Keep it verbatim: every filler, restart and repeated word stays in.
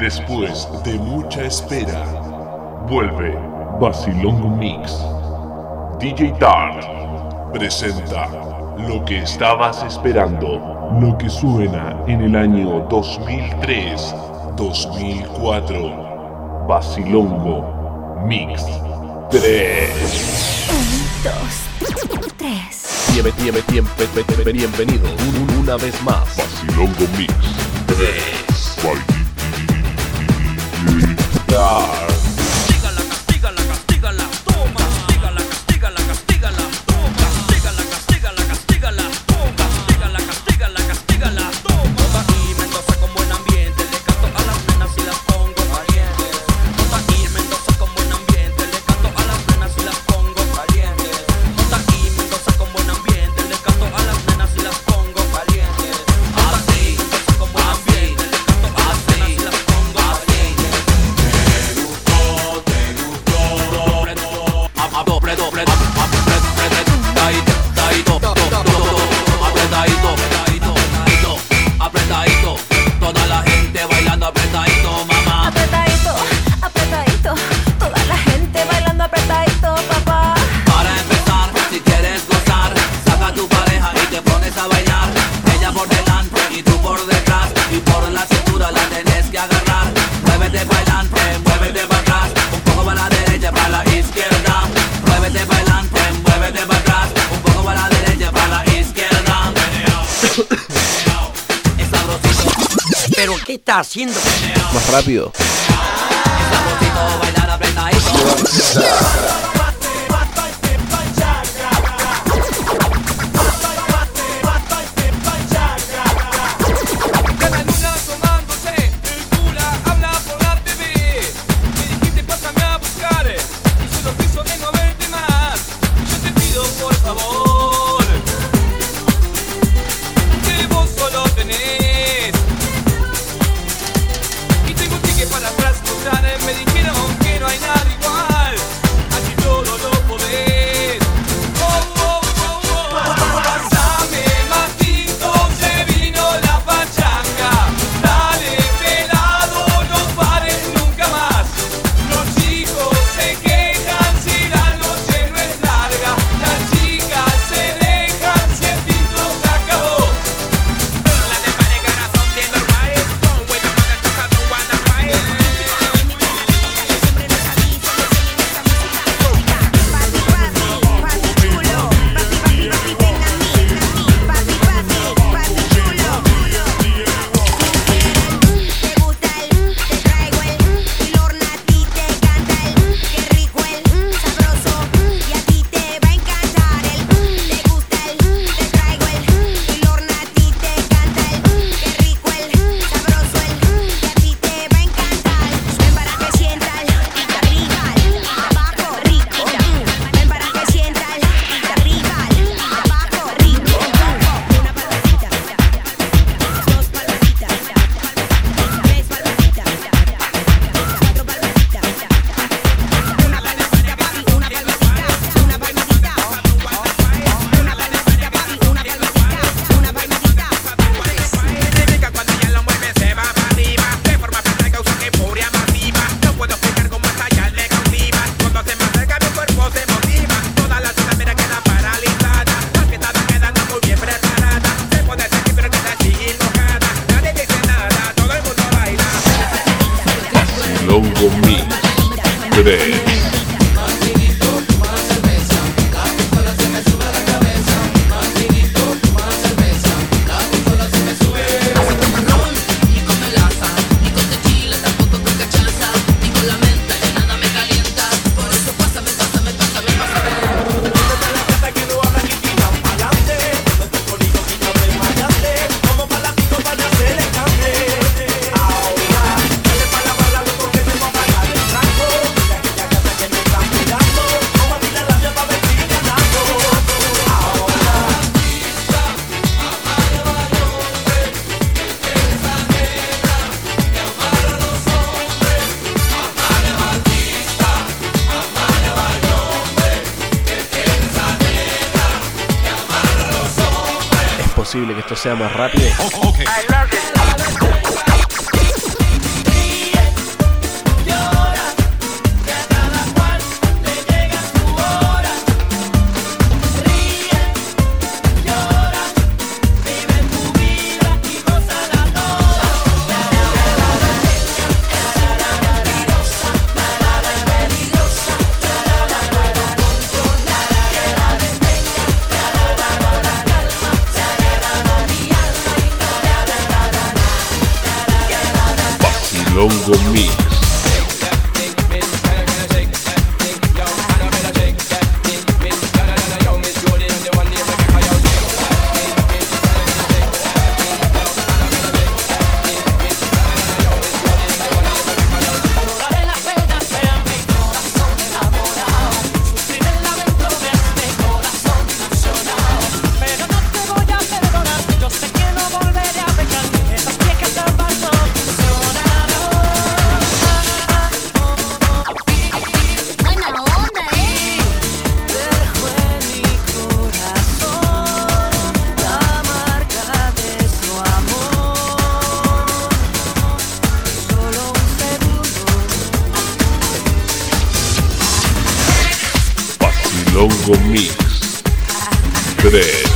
Después de mucha espera, vuelve Basilongo Mix. D J Dark presenta lo que estabas esperando, lo que suena en el año dos mil tres dos mil cuatro. Basilongo Mix tres. Un, dos, tres. Bien, bien, bien, bien, bienvenido un, una vez más. Basilongo Mix tres. By D J Dark. Castígala, castígala, castígala, toma. Castígala, castígala, castígala, toma. Castígala, castígala, castígala, toma. Castígala, castígala, castígala, toma. Toda y Mendoza con buen ambiente, le canto a las nenas y las pongo calientes. Toda y Mendoza con buen ambiente, le canto a las nenas y las pongo calientes. Toda y Mendoza con buen ambiente, le canto a las nenas y las pongo calientes. Así, con buen ambiente, le canto a las nenas y las pongo calientes. Apretadito, apretadito, apretadito, toda la gente bailando apretadito, mamá. Apretadito, apretadito, toda la gente bailando apretadito, papá. Para empezar, si quieres gozar, saca tu pareja y te pones a bailar. Ella por delante y tú por detrás, y por la cintura la tenés que agarrar. Muévete para adelante, muévete para atrás, un poco para la derecha, para la izquierda. Muévete para adelante, muévete para atrás, un poco para la derecha, para la izquierda. Es sabrosito. ¿Pero qué está haciendo? Más rápido. Es sabrosito bailar apretadito. Basilongo Mix tres. posible que esto sea más rápido? I love it. Basilongo Mix. Basilongo Mix. tres